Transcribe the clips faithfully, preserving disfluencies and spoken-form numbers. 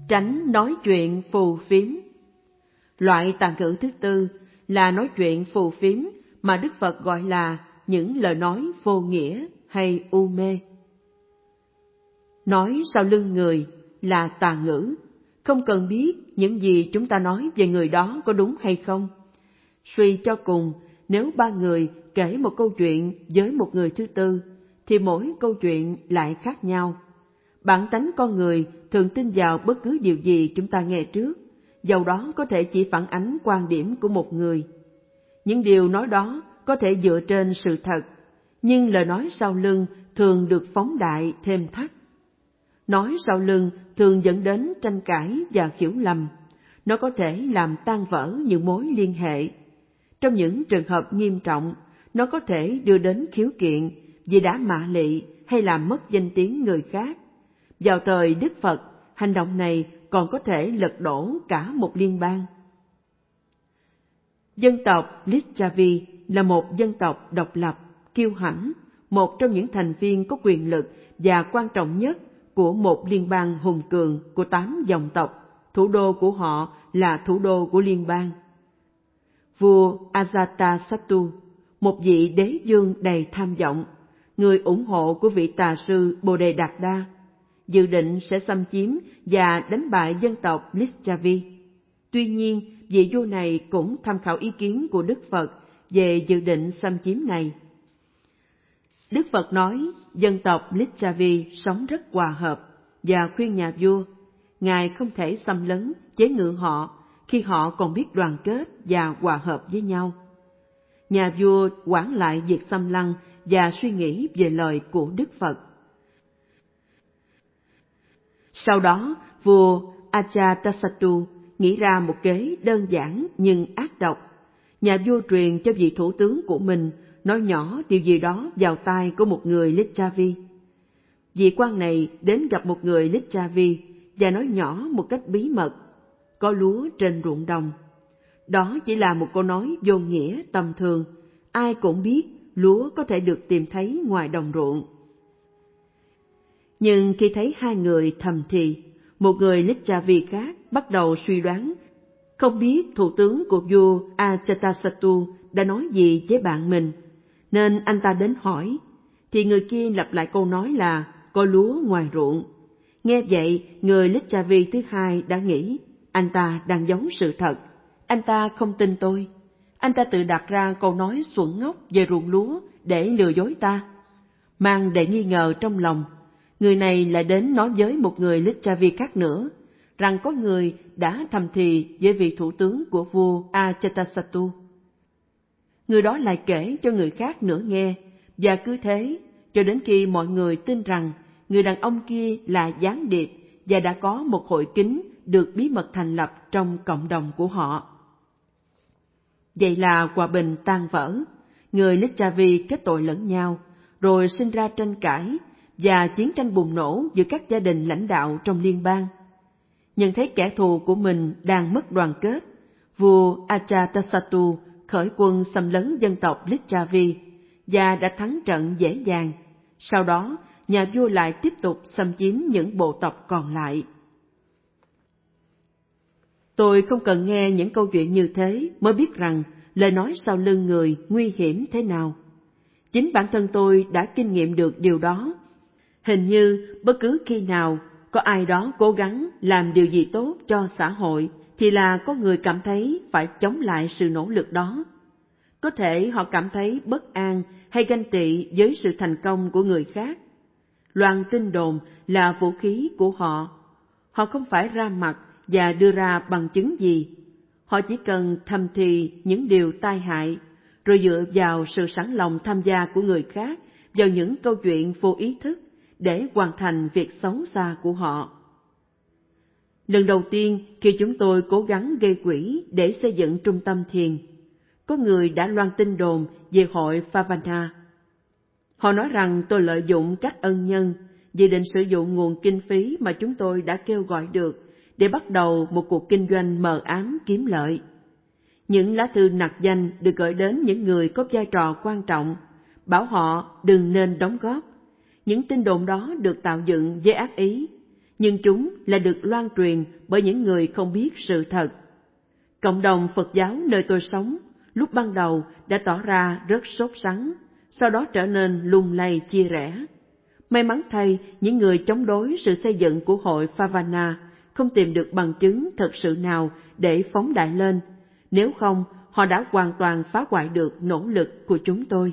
Tránh nói chuyện phù phiếm. Loại tà ngữ thứ tư là nói chuyện phù phiếm mà Đức Phật gọi là những lời nói vô nghĩa hay u mê. Nói sau lưng người là tà ngữ, không cần biết những gì chúng ta nói về người đó có đúng hay không. Suy cho cùng, nếu ba người kể một câu chuyện với một người thứ tư, thì mỗi câu chuyện lại khác nhau. Bản tánh con người thường tin vào bất cứ điều gì chúng ta nghe trước, dầu đó có thể chỉ phản ánh quan điểm của một người. Những điều nói đó có thể dựa trên sự thật, nhưng lời nói sau lưng thường được phóng đại thêm thắt. Nói sau lưng thường dẫn đến tranh cãi và hiểu lầm. Nó có thể làm tan vỡ những mối liên hệ. Trong những trường hợp nghiêm trọng, nó có thể đưa đến khiếu kiện vì đã mạ lị hay làm mất danh tiếng người khác. Vào thời Đức Phật, hành động này còn có thể lật đổ cả một liên bang. Dân tộc Licchavi là một dân tộc độc lập, kiêu hãnh, một trong những thành viên có quyền lực và quan trọng nhất của một liên bang hùng cường của tám dòng tộc. Thủ đô của họ là thủ đô của liên bang. Vua Ajatasattu, một vị đế vương đầy tham vọng, người ủng hộ của vị tà sư Bồ-đề Đạt Đa, dự định sẽ xâm chiếm và đánh bại dân tộc Licchavi. Tuy nhiên, vị vua này cũng tham khảo ý kiến của Đức Phật về dự định xâm chiếm này. Đức Phật nói dân tộc Licchavi sống rất hòa hợp và khuyên nhà vua, Ngài không thể xâm lấn, chế ngự họ khi họ còn biết đoàn kết và hòa hợp với nhau. Nhà vua quản lại việc xâm lăng và suy nghĩ về lời của Đức Phật. Sau đó, vua Ajatasattu nghĩ ra một kế đơn giản nhưng ác độc. Nhà vua truyền cho vị thủ tướng của mình nói nhỏ điều gì đó vào tai của một người Licchavi. Vị quan này đến gặp một người Licchavi và nói nhỏ một cách bí mật: có lúa trên ruộng đồng. Đó chỉ là một câu nói vô nghĩa tầm thường, ai cũng biết lúa có thể được tìm thấy ngoài đồng ruộng. Nhưng khi thấy hai người thầm thì, một người Licchavi khác bắt đầu suy đoán, không biết thủ tướng của vua Ajatasattu đã nói gì với bạn mình, nên anh ta đến hỏi, thì người kia lặp lại câu nói là có lúa ngoài ruộng. Nghe vậy, người Licchavi thứ hai đã nghĩ, anh ta đang giấu sự thật, anh ta không tin tôi. Anh ta tự đặt ra câu nói xuẩn ngốc về ruộng lúa để lừa dối ta. Mang đầy nghi ngờ trong lòng, người này lại đến nói với một người Licchavi khác nữa, rằng có người đã thầm thì với vị thủ tướng của vua Ajatasattu. Người đó lại kể cho người khác nữa nghe, và cứ thế, cho đến khi mọi người tin rằng người đàn ông kia là gián điệp và đã có một hội kín được bí mật thành lập trong cộng đồng của họ. Vậy là hòa bình tan vỡ, người Licchavi kết tội lẫn nhau, rồi sinh ra tranh cãi và chiến tranh bùng nổ giữa các gia đình lãnh đạo trong liên bang. Nhận thấy kẻ thù của mình đang mất đoàn kết, vua Ajatasattu khởi quân xâm lấn dân tộc Licchavi và đã thắng trận dễ dàng. Sau đó, nhà vua lại tiếp tục xâm chiếm những bộ tộc còn lại. Tôi không cần nghe những câu chuyện như thế mới biết rằng lời nói sau lưng người nguy hiểm thế nào. Chính bản thân tôi đã kinh nghiệm được điều đó. Hình như bất cứ khi nào có ai đó cố gắng làm điều gì tốt cho xã hội thì là có người cảm thấy phải chống lại sự nỗ lực đó. Có thể họ cảm thấy bất an hay ganh tị với sự thành công của người khác. Loan tin đồn là vũ khí của họ. Họ không phải ra mặt và đưa ra bằng chứng gì. Họ chỉ cần thầm thì những điều tai hại, rồi dựa vào sự sẵn lòng tham gia của người khác vào những câu chuyện vô ý thức để hoàn thành việc xấu xa của họ. Lần đầu tiên khi chúng tôi cố gắng gây quỹ để xây dựng trung tâm thiền, có người đã loan tin đồn về hội Phavana. Họ nói rằng tôi lợi dụng các ân nhân, dự định sử dụng nguồn kinh phí mà chúng tôi đã kêu gọi được để bắt đầu một cuộc kinh doanh mờ ám kiếm lợi. Những lá thư nặc danh được gửi đến những người có vai trò quan trọng, bảo họ đừng nên đóng góp. Những tin đồn đó được tạo dựng với ác ý. nhưng chúng là được loan truyền bởi những người không biết sự thật. Cộng đồng Phật giáo nơi tôi sống lúc ban đầu đã tỏ ra rất sốt sắng, sau đó trở nên lung lay chia rẽ. May mắn thay, những người chống đối sự xây dựng của hội Phavana không tìm được bằng chứng thật sự nào để phóng đại lên, nếu không họ đã hoàn toàn phá hoại được nỗ lực của chúng tôi.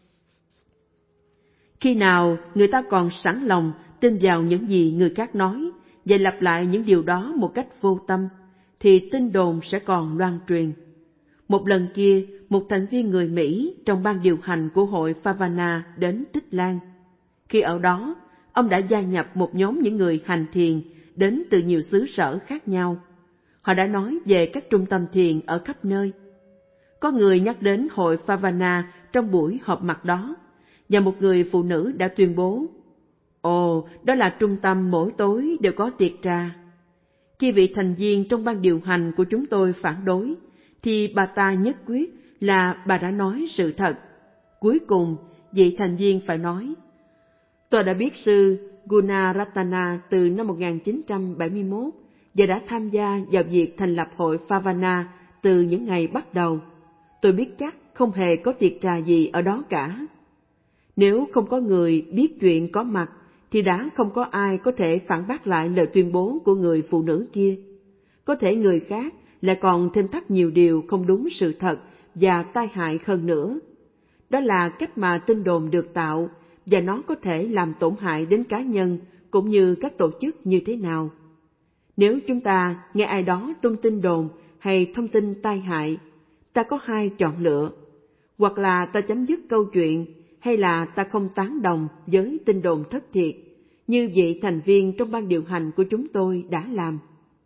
Khi nào người ta còn sẵn lòng tin vào những gì người khác nói và lặp lại những điều đó một cách vô tâm, thì tin đồn sẽ còn loan truyền. Một lần kia, một thành viên người Mỹ trong ban điều hành của hội Phavana đến Tích Lan. Khi ở đó, ông đã gia nhập một nhóm những người hành thiền đến từ nhiều xứ sở khác nhau. Họ đã nói về các trung tâm thiền ở khắp nơi. Có người nhắc đến hội Phavana trong buổi họp mặt đó, và một người phụ nữ đã tuyên bố, Ồ, đó là trung tâm mỗi tối đều có tiệc trà. Khi vị thành viên trong ban điều hành của chúng tôi phản đối, thì bà ta nhất quyết là bà đã nói sự thật. Cuối cùng, vị thành viên phải nói, Tôi đã biết sư Gunaratana từ năm một nghìn chín trăm bảy mươi mốt và đã tham gia vào việc thành lập hội Phavana từ những ngày bắt đầu. Tôi biết chắc không hề có tiệc trà gì ở đó cả. Nếu không có người biết chuyện có mặt, thì đã không có ai có thể phản bác lại lời tuyên bố của người phụ nữ kia. Có thể người khác lại còn thêm thắt nhiều điều không đúng sự thật và tai hại hơn nữa. Đó là cách mà tin đồn được tạo, và nó có thể làm tổn hại đến cá nhân cũng như các tổ chức như thế nào. Nếu chúng ta nghe ai đó tung tin đồn hay thông tin tai hại, ta có hai chọn lựa. Hoặc là ta chấm dứt câu chuyện, hay là ta không tán đồng với tin đồn thất thiệt, như vị thành viên trong ban điều hành của chúng tôi đã làm.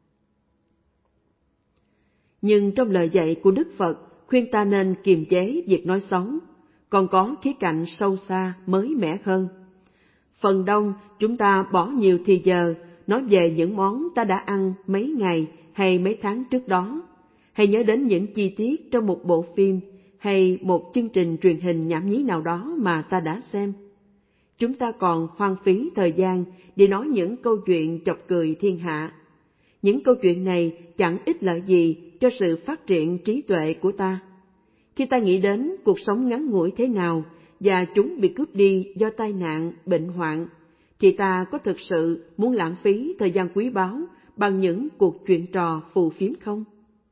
Nhưng trong lời dạy của Đức Phật khuyên ta nên kiềm chế việc nói xấu, còn có khía cạnh sâu xa mới mẻ hơn. Phần đông chúng ta bỏ nhiều thì giờ nói về những món ta đã ăn mấy ngày hay mấy tháng trước đó, hay nhớ đến những chi tiết trong một bộ phim hay một chương trình truyền hình nhảm nhí nào đó mà ta đã xem. Chúng ta còn hoang phí thời gian để nói những câu chuyện chọc cười thiên hạ. Những câu chuyện này chẳng ích lợi gì cho sự phát triển trí tuệ của ta. Khi ta nghĩ đến cuộc sống ngắn ngủi thế nào và chúng bị cướp đi do tai nạn, bệnh hoạn, thì ta có thực sự muốn lãng phí thời gian quý báu bằng những cuộc chuyện trò phù phiếm không?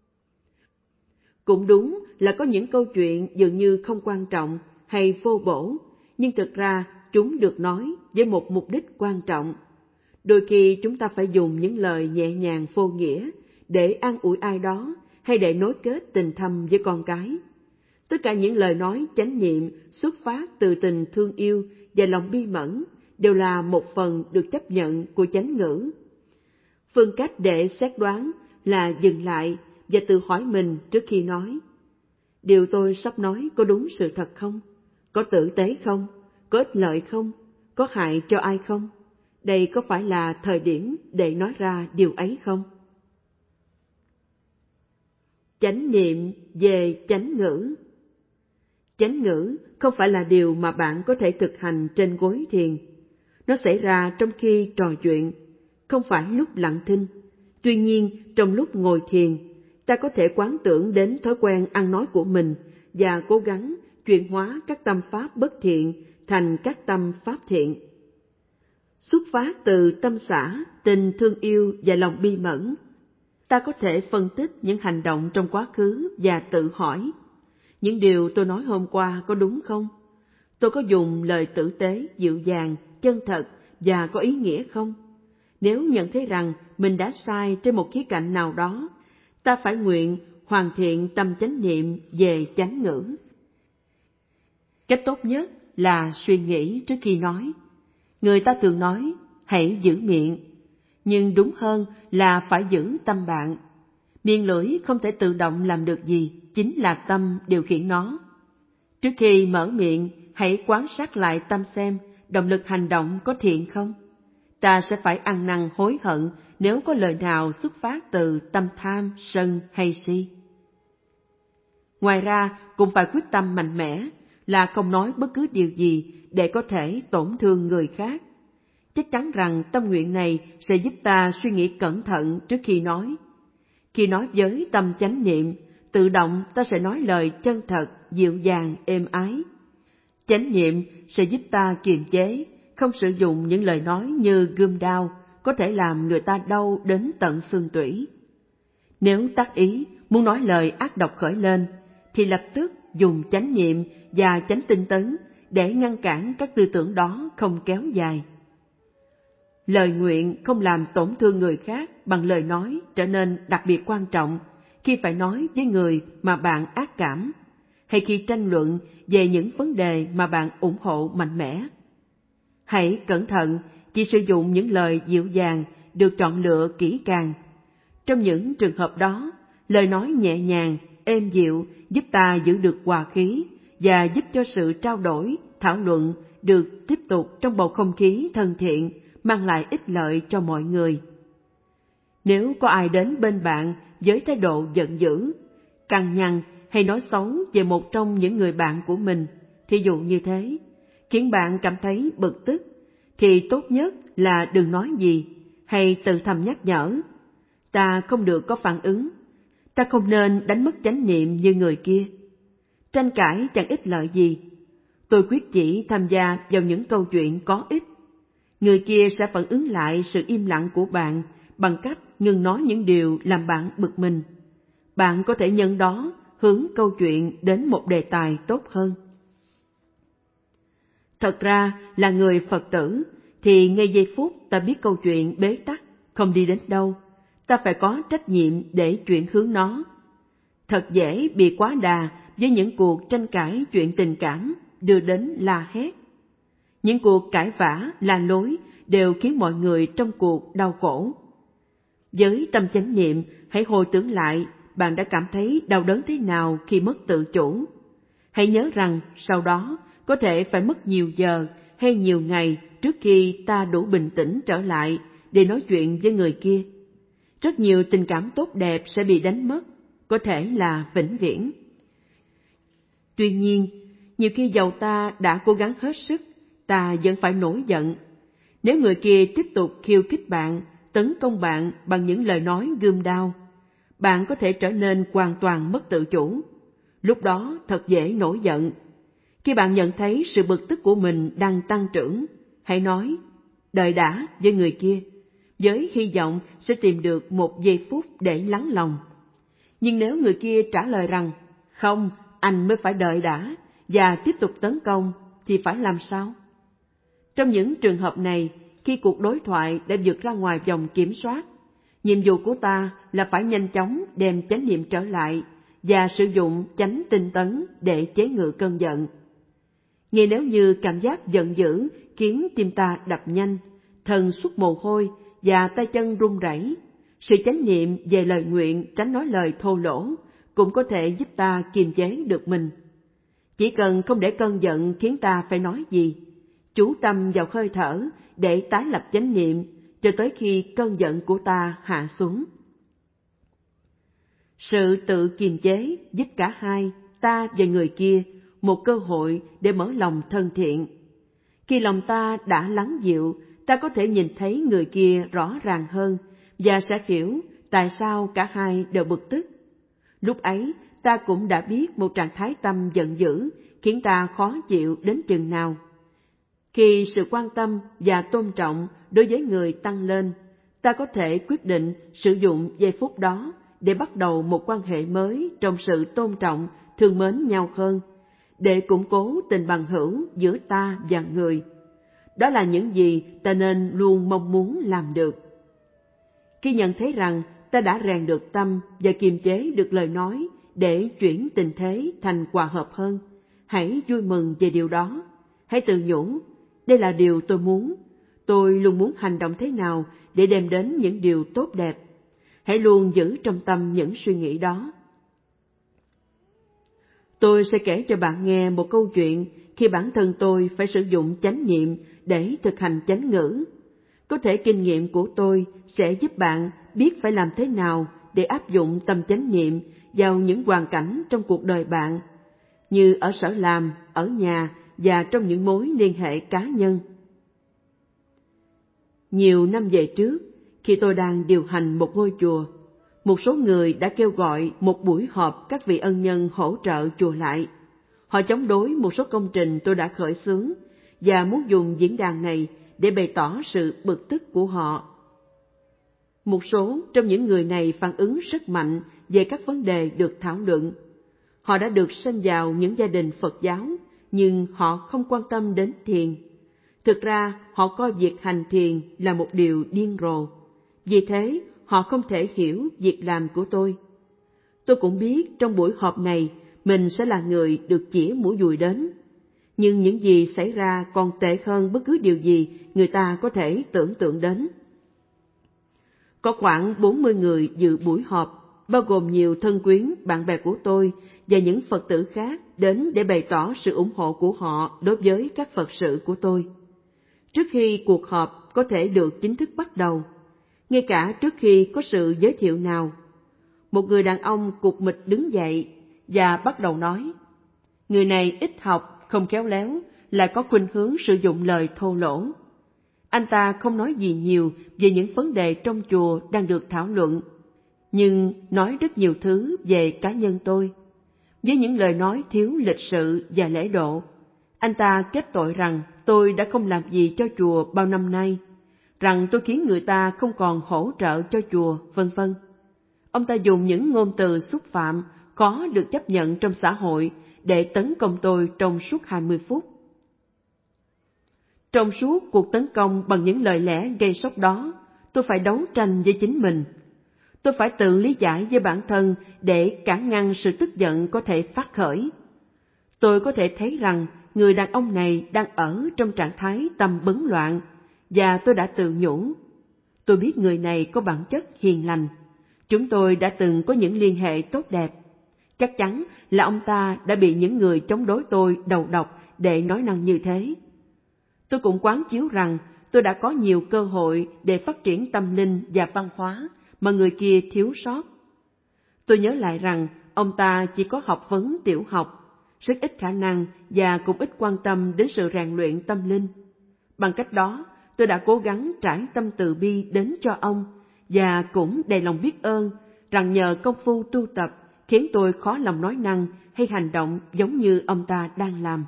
Cũng đúng là có những câu chuyện dường như không quan trọng hay vô bổ, nhưng thực ra chúng được nói với một mục đích quan trọng. Đôi khi chúng ta phải dùng những lời nhẹ nhàng vô nghĩa để an ủi ai đó hay để nối kết tình thâm với con cái. Tất cả những lời nói chánh niệm xuất phát từ tình thương yêu và lòng bi mẫn đều là một phần được chấp nhận của chánh ngữ. Phương cách để xét đoán là dừng lại và tự hỏi mình trước khi nói. Điều tôi sắp nói có đúng sự thật không? Có tử tế không? Có ích lợi không? Có hại cho ai không? Đây có phải là thời điểm để nói ra điều ấy không? Chánh niệm về chánh ngữ. Chánh ngữ không phải là điều mà bạn có thể thực hành trên gối thiền. Nó xảy ra trong khi trò chuyện, không phải lúc lặng thinh. Tuy nhiên, trong lúc ngồi thiền, ta có thể quán tưởng đến thói quen ăn nói của mình và cố gắng chuyển hóa các tâm pháp bất thiện thành các tâm pháp thiện. Xuất phát từ tâm xả, tình thương yêu và lòng bi mẫn, ta có thể phân tích những hành động trong quá khứ và tự hỏi, những điều tôi nói hôm qua có đúng không? Tôi có dùng lời tử tế, dịu dàng, chân thật và có ý nghĩa không? Nếu nhận thấy rằng mình đã sai trên một khía cạnh nào đó, ta phải nguyện hoàn thiện tâm chánh niệm về chánh ngữ. Cách tốt nhất là suy nghĩ trước khi nói. Người ta thường nói, hãy giữ miệng, nhưng đúng hơn là phải giữ tâm bạn. Miệng lưỡi không thể tự động làm được gì, chính là tâm điều khiển nó. Trước khi mở miệng, hãy quan sát lại tâm xem động lực hành động có thiện không. Ta sẽ phải ăn năn hối hận nếu có lời nào xuất phát từ tâm tham, sân hay si. Ngoài ra, cũng phải quyết tâm mạnh mẽ là không nói bất cứ điều gì để có thể tổn thương người khác. chắc chắn rằng tâm nguyện này sẽ giúp ta suy nghĩ cẩn thận trước khi nói. Khi nói với tâm chánh niệm, tự động ta sẽ nói lời chân thật, dịu dàng, êm ái. Chánh niệm sẽ giúp ta kiềm chế, không sử dụng những lời nói như gươm đao, có thể làm người ta đau đến tận xương tủy. Nếu tác ý, muốn nói lời ác độc khởi lên, thì lập tức dùng chánh niệm và chánh tinh tấn để ngăn cản các tư tưởng đó không kéo dài. Lời nguyện không làm tổn thương người khác bằng lời nói trở nên đặc biệt quan trọng khi phải nói với người mà bạn ác cảm, hay khi tranh luận về những vấn đề mà bạn ủng hộ mạnh mẽ. Hãy cẩn thận, chỉ sử dụng những lời dịu dàng được chọn lựa kỹ càng. Trong những trường hợp đó, lời nói nhẹ nhàng, êm dịu giúp ta giữ được hòa khí và giúp cho sự trao đổi, thảo luận được tiếp tục trong bầu không khí thân thiện, mang lại ích lợi cho mọi người. Nếu có ai đến bên bạn với thái độ giận dữ, cằn nhằn hay nói xấu về một trong những người bạn của mình, thí dụ như thế, khiến bạn cảm thấy bực tức, thì tốt nhất là đừng nói gì, hay tự thầm nhắc nhở. Ta không được có phản ứng, ta không nên đánh mất chánh niệm như người kia. Tranh cãi chẳng ích lợi gì. Tôi quyết chỉ tham gia vào những câu chuyện có ích. Người kia sẽ phản ứng lại sự im lặng của bạn bằng cách ngừng nói những điều làm bạn bực mình. Bạn có thể nhân đó hướng câu chuyện đến một đề tài tốt hơn. Thật ra là người Phật tử thì ngay giây phút ta biết câu chuyện bế tắc, không đi đến đâu, ta phải có trách nhiệm để chuyển hướng nó. Thật dễ bị quá đà với những cuộc tranh cãi chuyện tình cảm đưa đến la hét. Những cuộc cãi vã, la lối đều khiến mọi người trong cuộc đau khổ. Với tâm chánh niệm, hãy hồi tưởng lại bạn đã cảm thấy đau đớn thế nào khi mất tự chủ. Hãy nhớ rằng sau đó có thể phải mất nhiều giờ hay nhiều ngày trước khi ta đủ bình tĩnh trở lại để nói chuyện với người kia. Rất nhiều tình cảm tốt đẹp sẽ bị đánh mất, có thể là vĩnh viễn. Tuy nhiên, nhiều khi dầu ta đã cố gắng hết sức, ta vẫn phải nổi giận. Nếu người kia tiếp tục khiêu khích bạn, tấn công bạn bằng những lời nói gươm đao, bạn có thể trở nên hoàn toàn mất tự chủ. Lúc đó thật dễ nổi giận. Khi bạn nhận thấy sự bực tức của mình đang tăng trưởng, hãy nói, đợi đã với người kia, với hy vọng sẽ tìm được một giây phút để lắng lòng. Nhưng nếu người kia trả lời rằng, không, anh mới phải đợi đã, và tiếp tục tấn công, thì phải làm sao? Trong những trường hợp này, khi cuộc đối thoại đã vượt ra ngoài vòng kiểm soát, nhiệm vụ của ta là phải nhanh chóng đem chánh niệm trở lại và sử dụng chánh tinh tấn để chế ngự cơn giận. Nghe nếu như cảm giác giận dữ khiến tim ta đập nhanh, thần xuất mồ hôi và tay chân run rẩy, sự chánh niệm về lời nguyện tránh nói lời thô lỗ cũng có thể giúp ta kiềm chế được mình. Chỉ cần không để cơn giận khiến ta phải nói gì, chú tâm vào hơi thở để tái lập chánh niệm cho tới khi cơn giận của ta hạ xuống. Sự tự kiềm chế giúp cả hai, ta và người kia, một cơ hội để mở lòng thân thiện. Khi lòng ta đã lắng dịu, ta có thể nhìn thấy người kia rõ ràng hơn và sẽ hiểu tại sao cả hai đều bực tức. Lúc ấy, ta cũng đã biết một trạng thái tâm giận dữ khiến ta khó chịu đến chừng nào. Khi sự quan tâm và tôn trọng đối với người tăng lên, ta có thể quyết định sử dụng giây phút đó để bắt đầu một quan hệ mới trong sự tôn trọng, thương mến nhau hơn, để củng cố tình bằng hữu giữa ta và người. Đó là những gì ta nên luôn mong muốn làm được. Khi nhận thấy rằng ta đã rèn được tâm và kiềm chế được lời nói để chuyển tình thế thành hòa hợp hơn, hãy vui mừng về điều đó. Hãy tự nhủ, đây là điều tôi muốn. Tôi luôn muốn hành động thế nào để đem đến những điều tốt đẹp. Hãy luôn giữ trong tâm những suy nghĩ đó. Tôi sẽ kể cho bạn nghe một câu chuyện khi bản thân tôi phải sử dụng chánh niệm để thực hành chánh ngữ. Có thể kinh nghiệm của tôi sẽ giúp bạn biết phải làm thế nào để áp dụng tâm chánh niệm vào những hoàn cảnh trong cuộc đời bạn, như ở sở làm, ở nhà và trong những mối liên hệ cá nhân. Nhiều năm về trước, khi tôi đang điều hành một ngôi chùa, một số người đã kêu gọi một buổi họp các vị ân nhân hỗ trợ chùa lại. Họ chống đối một số công trình tôi đã khởi xướng và muốn dùng diễn đàn này để bày tỏ sự bực tức của họ. Một số trong những người này phản ứng rất mạnh về các vấn đề được thảo luận. Họ đã được sinh vào những gia đình Phật giáo, nhưng họ không quan tâm đến thiền. Thực ra, họ coi việc hành thiền là một điều điên rồ. Vì thế, họ không thể hiểu việc làm của tôi. Tôi cũng biết trong buổi họp này, mình sẽ là người được chĩa mũi dùi đến. Nhưng những gì xảy ra còn tệ hơn bất cứ điều gì người ta có thể tưởng tượng đến. Có khoảng bốn mươi người dự buổi họp, bao gồm nhiều thân quyến, bạn bè của tôi và những Phật tử khác đến để bày tỏ sự ủng hộ của họ đối với các Phật sự của tôi. Trước khi cuộc họp có thể được chính thức bắt đầu, ngay cả trước khi có sự giới thiệu nào, một người đàn ông cục mịch đứng dậy và bắt đầu nói. Người này ít học, không khéo léo, lại có khuynh hướng sử dụng lời thô lỗ. Anh ta không nói gì nhiều về những vấn đề trong chùa đang được thảo luận, nhưng nói rất nhiều thứ về cá nhân tôi. Với những lời nói thiếu lịch sự và lễ độ, anh ta kết tội rằng tôi đã không làm gì cho chùa bao năm nay, rằng tôi khiến người ta không còn hỗ trợ cho chùa, vân vân. Ông ta dùng những ngôn từ xúc phạm khó được chấp nhận trong xã hội để tấn công tôi trong suốt hai mươi phút. Trong suốt cuộc tấn công bằng những lời lẽ gây sốc đó, tôi phải đấu tranh với chính mình. Tôi phải tự lý giải với bản thân để cản ngăn sự tức giận có thể phát khởi. Tôi có thể thấy rằng người đàn ông này đang ở trong trạng thái tâm bấn loạn, và tôi đã tự nhủ. Tôi biết người này có bản chất hiền lành. Chúng tôi đã từng có những liên hệ tốt đẹp. Chắc chắn là ông ta đã bị những người chống đối tôi đầu độc để nói năng như thế. Tôi cũng quán chiếu rằng tôi đã có nhiều cơ hội để phát triển tâm linh và văn hóa mà người kia thiếu sót. Tôi nhớ lại rằng ông ta chỉ có học vấn tiểu học, rất ít khả năng và cũng ít quan tâm đến sự rèn luyện tâm linh. Bằng cách đó, tôi đã cố gắng trải tâm từ bi đến cho ông và cũng đầy lòng biết ơn rằng nhờ công phu tu tập khiến tôi khó lòng nói năng hay hành động giống như ông ta đang làm.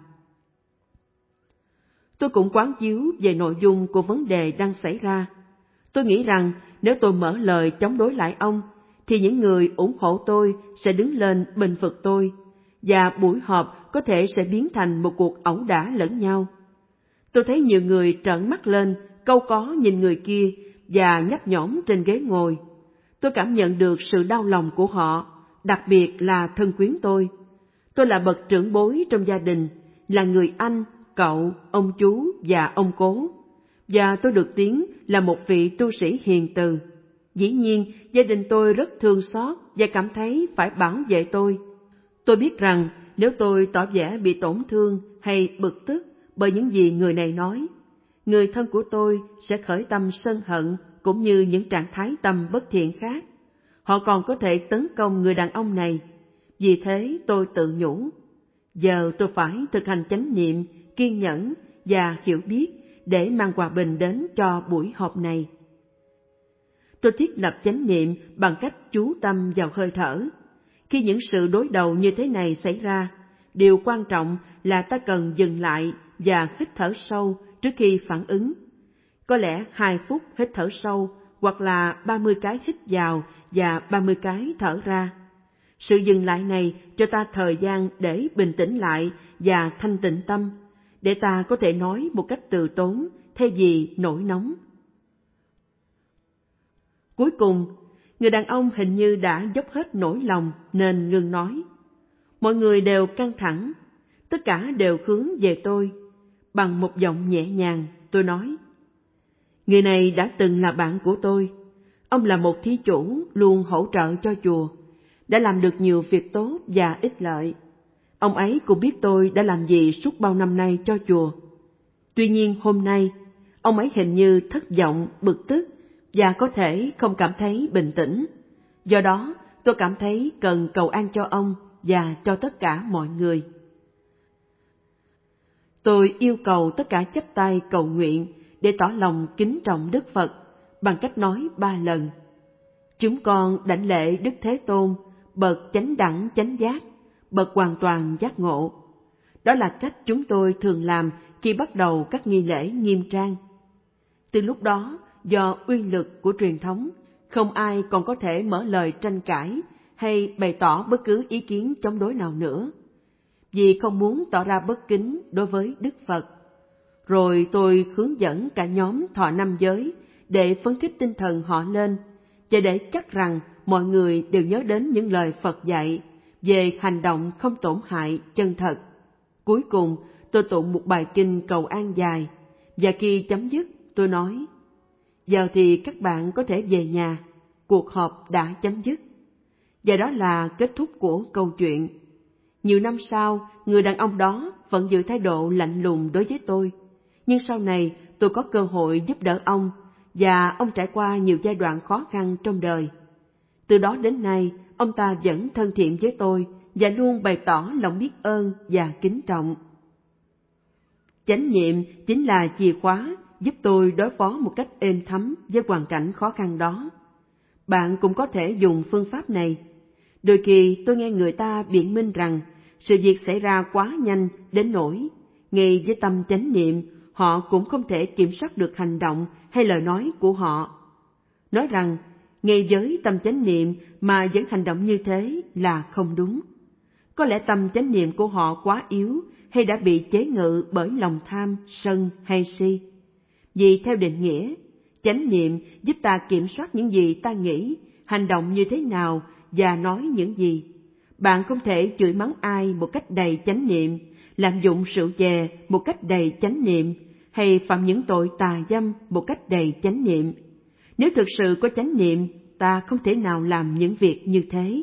Tôi cũng quán chiếu về nội dung của vấn đề đang xảy ra. Tôi nghĩ rằng nếu tôi mở lời chống đối lại ông, thì những người ủng hộ tôi sẽ đứng lên bênh vực tôi, và buổi họp có thể sẽ biến thành một cuộc ẩu đả lẫn nhau. Tôi thấy nhiều người trợn mắt lên, cau có nhìn người kia và nhấp nhổm trên ghế ngồi. Tôi cảm nhận được sự đau lòng của họ, đặc biệt là thân quyến tôi. Tôi là bậc trưởng bối trong gia đình, là người anh, cậu, ông chú và ông cố, và tôi được tiếng là một vị tu sĩ hiền từ. Dĩ nhiên, gia đình tôi rất thương xót và cảm thấy phải bảo vệ tôi. Tôi biết rằng nếu tôi tỏ vẻ bị tổn thương hay bực tức bởi những gì người này nói, người thân của tôi sẽ khởi tâm sân hận cũng như những trạng thái tâm bất thiện khác. Họ còn có thể tấn công người đàn ông này. Vì thế tôi tự nhủ, giờ tôi phải thực hành chánh niệm, kiên nhẫn và hiểu biết để mang hòa bình đến cho buổi họp này. Tôi thiết lập chánh niệm bằng cách chú tâm vào hơi thở. Khi những sự đối đầu như thế này xảy ra, điều quan trọng là ta cần dừng lại và hít thở sâu trước khi phản ứng. Có lẽ hai phút hít thở sâu hoặc là ba mươi cái hít vào và ba mươi cái thở ra. Sự dừng lại này cho ta thời gian để bình tĩnh lại và thanh tịnh tâm, để ta có thể nói một cách từ tốn thay vì nổi nóng. Cuối cùng, người đàn ông hình như đã dốc hết nỗi lòng nên ngừng nói. Mọi người đều căng thẳng, tất cả đều hướng về tôi. Bằng một giọng nhẹ nhàng, tôi nói, người này đã từng là bạn của tôi. Ông là một thí chủ luôn hỗ trợ cho chùa, đã làm được nhiều việc tốt và ích lợi. Ông ấy cũng biết tôi đã làm gì suốt bao năm nay cho chùa. Tuy nhiên hôm nay, ông ấy hình như thất vọng, bực tức và có thể không cảm thấy bình tĩnh. Do đó, tôi cảm thấy cần cầu an cho ông và cho tất cả mọi người. Tôi yêu cầu tất cả chắp tay cầu nguyện để tỏ lòng kính trọng Đức Phật bằng cách nói ba lần: Chúng con đảnh lễ Đức Thế Tôn, bậc chánh đẳng chánh giác, bậc hoàn toàn giác ngộ. Đó là cách chúng tôi thường làm khi bắt đầu các nghi lễ nghiêm trang. Từ lúc đó, do uy lực của truyền thống, không ai còn có thể mở lời tranh cãi hay bày tỏ bất cứ ý kiến chống đối nào nữa, vì không muốn tỏ ra bất kính đối với Đức Phật. Rồi tôi hướng dẫn cả nhóm thọ năm giới để phấn khích tinh thần họ lên, và để chắc rằng mọi người đều nhớ đến những lời Phật dạy về hành động không tổn hại chân thật. Cuối cùng, tôi tụng một bài kinh cầu an dài, và khi chấm dứt, tôi nói: Giờ thì các bạn có thể về nhà, cuộc họp đã chấm dứt. Và đó là kết thúc của câu chuyện. Nhiều năm sau, người đàn ông đó vẫn giữ thái độ lạnh lùng đối với tôi, nhưng sau này tôi có cơ hội giúp đỡ ông, và ông trải qua nhiều giai đoạn khó khăn trong đời. Từ đó đến nay, ông ta vẫn thân thiện với tôi và luôn bày tỏ lòng biết ơn và kính trọng. Chánh niệm chính là chìa khóa giúp tôi đối phó một cách êm thấm với hoàn cảnh khó khăn đó. Bạn cũng có thể dùng phương pháp này. Đôi khi tôi nghe người ta biện minh rằng sự việc xảy ra quá nhanh đến nỗi ngay với tâm chánh niệm họ cũng không thể kiểm soát được hành động hay lời nói của họ. Nói rằng ngay với tâm chánh niệm mà vẫn hành động như thế là không đúng. Có lẽ tâm chánh niệm của họ quá yếu hay đã bị chế ngự bởi lòng tham, sân hay si. Vì theo định nghĩa, chánh niệm giúp ta kiểm soát những gì ta nghĩ, hành động như thế nào và nói những gì. Bạn không thể chửi mắng ai một cách đầy chánh niệm, lạm dụng rượu chè một cách đầy chánh niệm, hay phạm những tội tà dâm một cách đầy chánh niệm. Nếu thực sự có chánh niệm, ta không thể nào làm những việc như thế.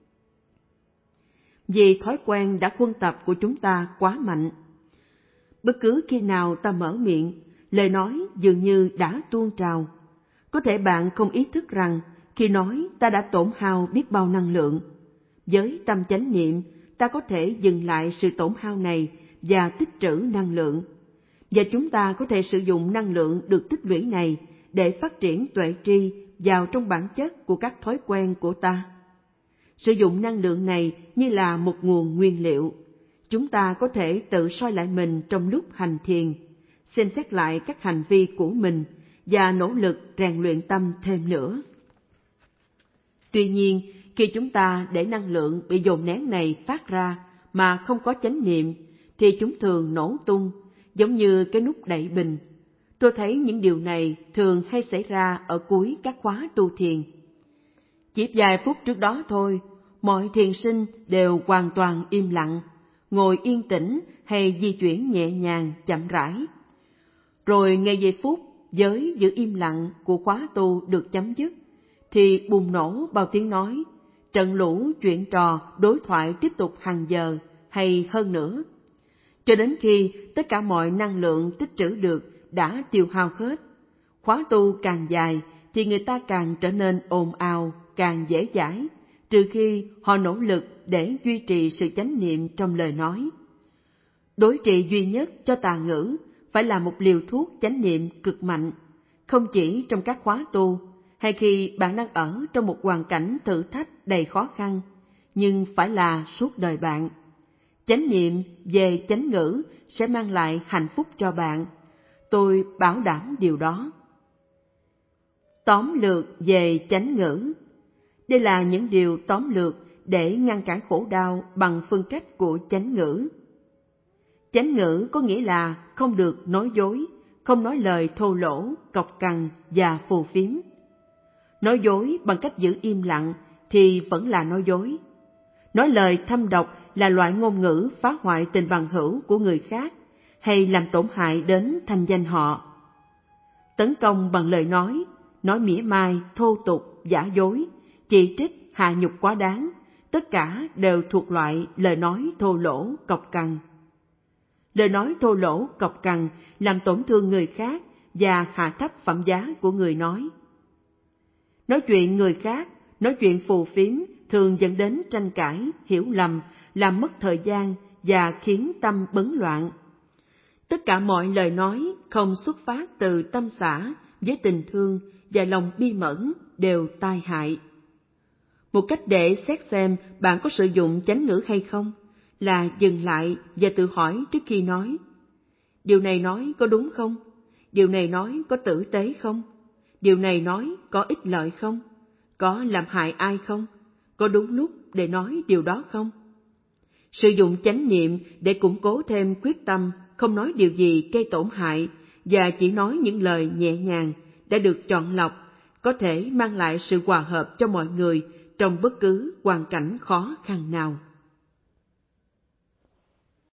Vì thói quen đã huân tập của chúng ta quá mạnh. Bất cứ khi nào ta mở miệng, lời nói dường như đã tuôn trào. Có thể bạn không ý thức rằng khi nói ta đã tổn hao biết bao năng lượng. Với tâm chánh niệm, ta có thể dừng lại sự tổn hao này và tích trữ năng lượng. Và chúng ta có thể sử dụng năng lượng được tích lũy này để phát triển tuệ tri vào trong bản chất của các thói quen của ta. Sử dụng năng lượng này như là một nguồn nguyên liệu. Chúng ta có thể tự soi lại mình trong lúc hành thiền, xem xét lại các hành vi của mình và nỗ lực rèn luyện tâm thêm nữa. Tuy nhiên, khi chúng ta để năng lượng bị dồn nén này phát ra mà không có chánh niệm, thì chúng thường nổ tung, giống như cái nút đậy bình. Tôi thấy những điều này thường hay xảy ra ở cuối các khóa tu thiền. Chỉ vài phút trước đó thôi, mọi thiền sinh đều hoàn toàn im lặng, ngồi yên tĩnh hay di chuyển nhẹ nhàng, chậm rãi. Rồi ngay giây phút giới giữ im lặng của khóa tu được chấm dứt, thì bùng nổ bao tiếng nói, trận lũ chuyện trò, đối thoại tiếp tục hàng giờ hay hơn nữa. Cho đến khi tất cả mọi năng lượng tích trữ được đã tiêu hao hết. Khóa tu càng dài thì người ta càng trở nên ồn ào, càng dễ dãi, trừ khi họ nỗ lực để duy trì sự chánh niệm trong lời nói. Đối trị duy nhất cho tà ngữ phải là một liều thuốc chánh niệm cực mạnh, không chỉ trong các khóa tu hay khi bạn đang ở trong một hoàn cảnh thử thách đầy khó khăn, nhưng phải là suốt đời bạn. Chánh niệm về chánh ngữ sẽ mang lại hạnh phúc cho bạn. Tôi bảo đảm điều đó. Tóm lược về chánh ngữ. Đây là những điều tóm lược để ngăn cản khổ đau bằng phương cách của chánh ngữ. Chánh ngữ có nghĩa là không được nói dối, không nói lời thô lỗ, cộc cằn và phù phiếm. Nói dối bằng cách giữ im lặng thì vẫn là nói dối. Nói lời thâm độc là loại ngôn ngữ phá hoại tình bằng hữu của người khác hay làm tổn hại đến thanh danh họ. Tấn công bằng lời nói, nói mỉa mai, thô tục, giả dối, chỉ trích, hạ nhục quá đáng, tất cả đều thuộc loại lời nói thô lỗ, cộc cằn. Lời nói thô lỗ, cộc cằn làm tổn thương người khác và hạ thấp phẩm giá của người nói. Nói chuyện người khác, nói chuyện phù phiếm thường dẫn đến tranh cãi, hiểu lầm, làm mất thời gian và khiến tâm bấn loạn. Tất cả mọi lời nói không xuất phát từ tâm xả với tình thương và lòng bi mẫn đều tai hại. Một cách để xét xem bạn có sử dụng chánh ngữ hay không là dừng lại và tự hỏi trước khi nói. Điều này nói có đúng không? Điều này nói có tử tế không? Điều này nói có ích lợi không? Có làm hại ai không? Có đúng lúc để nói điều đó không? Sử dụng chánh niệm để củng cố thêm quyết tâm không nói điều gì gây tổn hại và chỉ nói những lời nhẹ nhàng đã được chọn lọc, có thể mang lại sự hòa hợp cho mọi người trong bất cứ hoàn cảnh khó khăn nào.